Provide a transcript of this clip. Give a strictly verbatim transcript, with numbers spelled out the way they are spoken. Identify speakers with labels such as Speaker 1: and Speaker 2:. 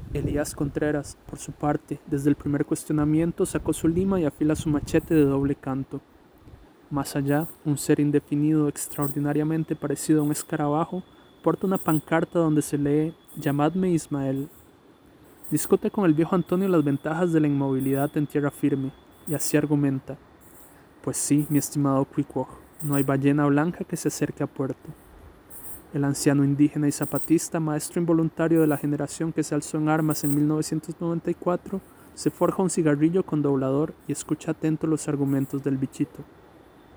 Speaker 1: Elías Contreras, por su parte, desde el primer cuestionamiento sacó su lima y afila su machete de doble canto. Más allá, un ser indefinido extraordinariamente parecido a un escarabajo porta una pancarta donde se lee «Llamadme Ismael». Discute con el viejo Antonio las ventajas de la inmovilidad en tierra firme, y así argumenta: «Pues sí, mi estimado Queequeg, no hay ballena blanca que se acerque a puerto». El anciano indígena y zapatista, maestro involuntario de la generación que se alzó en armas en mil novecientos noventa y cuatro, se forja un cigarrillo con doblador y escucha atento los argumentos del bichito.